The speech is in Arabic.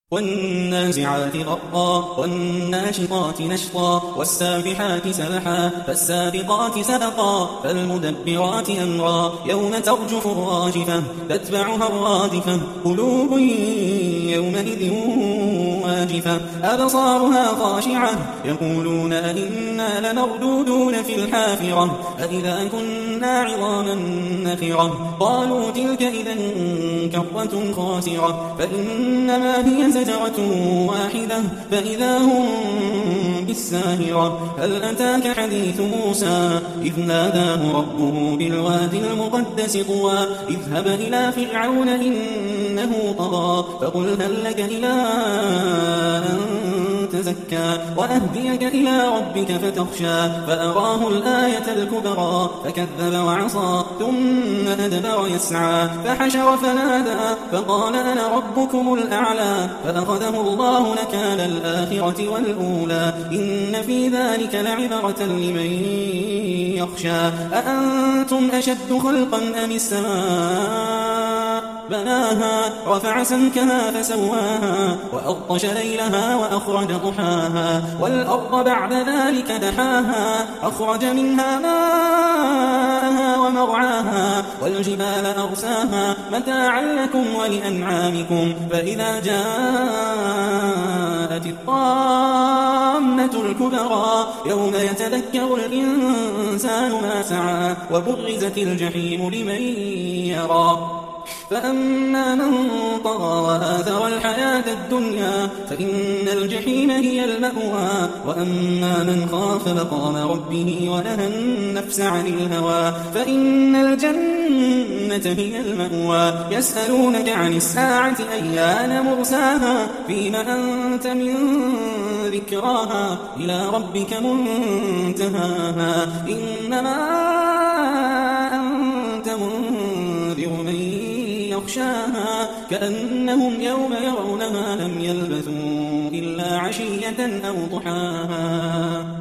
والنازعات غرقا والناشطات نشطا والسابحات سبحا فالسابقات سبقا فالمدبرات أمرا يوم ترجف الراجفة تتبعها الرادفة قلوب يومئذ واجفة أبصارها خاشعة يقولون أئنا لمردودون في الحافرة أئذا كنا عظاما نخرة قالوا تلك إذا كرة خاسرة فإنما هي زجرة واحدة فإذا هم بالساهرة هل أتاك حديث موسى إذ ناداه ربه بالوادي المقدس طوى اذهب إلى فرعون إنه طغى فقل هل لك إلى أن تزكى وأهديك إلى ربك فتخشى فأراه الآية الكبرى فكذب وعصى ثم أدبر يسعى فحشر فنادى فقال أنا ربكم الأعلى فأخذه الله نكال الآخرة والأولى إن في ذلك لعبرة لمن يخشى أأنتم أشد خلقا أم السماء بناها رفع سمكها فسواها وأغطش ليلها وأخرج ضحاها والأرض بعد ذلك دحاها أخرج منها ماءها ومرعاها والجبال أرساها متاعا لكم ولأنعامكم فإذا جاءت الطامة الكبرى يوم يتذكر الإنسان ما سعى وبرزت الجحيم لمن يرى فأما من طغى وآثر الحياة الدنيا فإن الجحيم هي المأوى وأما من خاف مقام ربه ونهى النفس عن الهوى فإن الجنة هي المأوى يسألونك عن الساعة أيان مرساها فيم أنت من ذكراها إلى ربك منتهاها إنما أنت منذر من يخشاها كأنهم يوم يرونها لم يلبثوا إلا عشية أو ضحاها